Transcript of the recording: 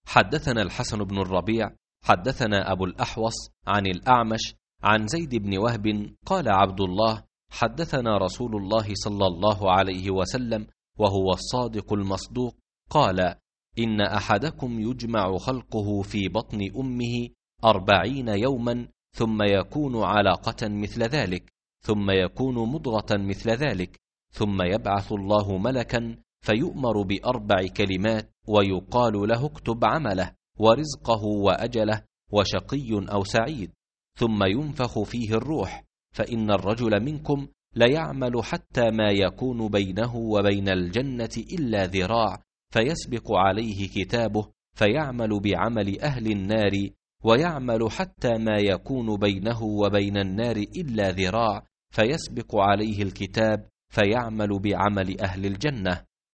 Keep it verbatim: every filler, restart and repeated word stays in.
حدثنا الحسن بن الربيع حدثنا أبو الأحوص عن الأعمش عن زيد بن وهب قال عبد الله: حدثنا رسول الله صلى الله عليه وسلم وهو الصادق المصدوق قال: إن أحدكم يجمع خلقه في بطن أمه أربعين يوما ثم يكون علقة مثل ذلك، ثم يكون مضغة مثل ذلك، ثم يبعث الله ملكا فيؤمر بأربع كلمات ويقال له: اكتب عمله ورزقه وأجله وشقي أو سعيد، ثم ينفخ فيه الروح، فإن الرجل منكم ليعمل حتى ما يكون بينه وبين الجنة إلا ذراع، فيسبق عليه كتابه فيعمل بعمل أهل النار، ويعمل حتى ما يكون بينه وبين النار إلا ذراع، فيسبق عليه الكتاب فيعمل بعمل أهل الجنة.